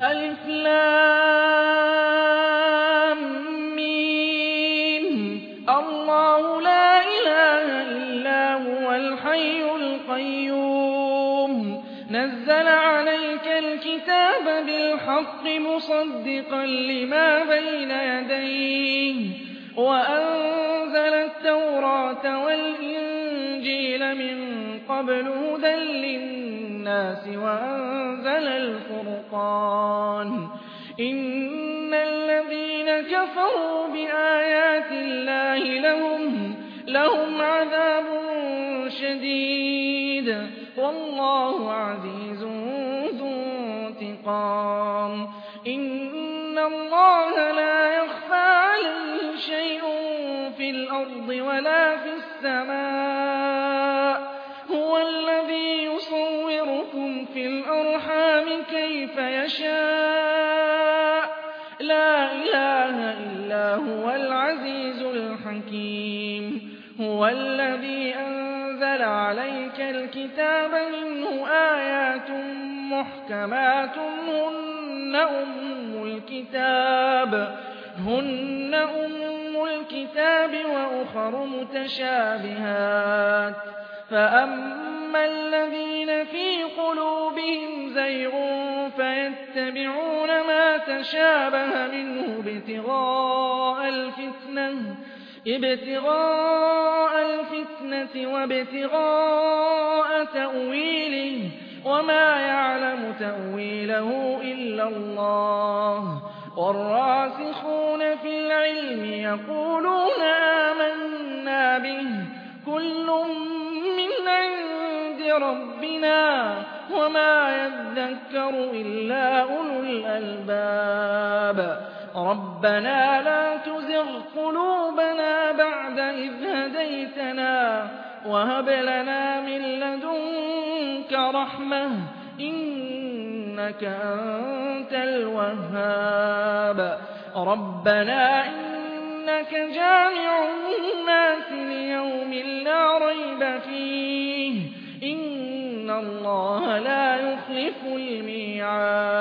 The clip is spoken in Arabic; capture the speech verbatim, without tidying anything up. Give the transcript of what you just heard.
ألف لام ميم الله لا إله إلا هو الحي القيوم نزل عليك الكتاب بالحق مصدقا لما بين يديه وأنزل التوراة والإنجيل من قبل هدى للناس وأنزل الفرقان إن الذين كفروا بآيات الله لهم لهم عذاب شديد والله عزيز ذو انتقام إن الله لا يخفى عليه شيء في الأرض ولا في السماء هو الذي يصوركم في الأرحام كيف يشاء لا إله إلا هو العزيز الحكيم هو الذي أنزل عليك الكتاب منه آيات محكمات هن أم الكتاب هن أم الكتاب وأخر متشابهات فأما الذين في قلوبهم زيغ فيتبعون ما تشابه منه ابتغاء الفتنة ابتغاء الفتنة وابتغاء تأويله وما يعلم تأويله إلا الله والراسخون في العلم يقولون آمنا به كل من عند ربنا وما يذكر إلا أولو الألباب ربنا لا تزغ قلوبنا بعد إذ هديتنا وهب لنا من لدنك رحمة إنك أنت الوهاب ربنا إنك جامع الناس ليوم لا ريب فيه إن الله لا يخلف الميعاد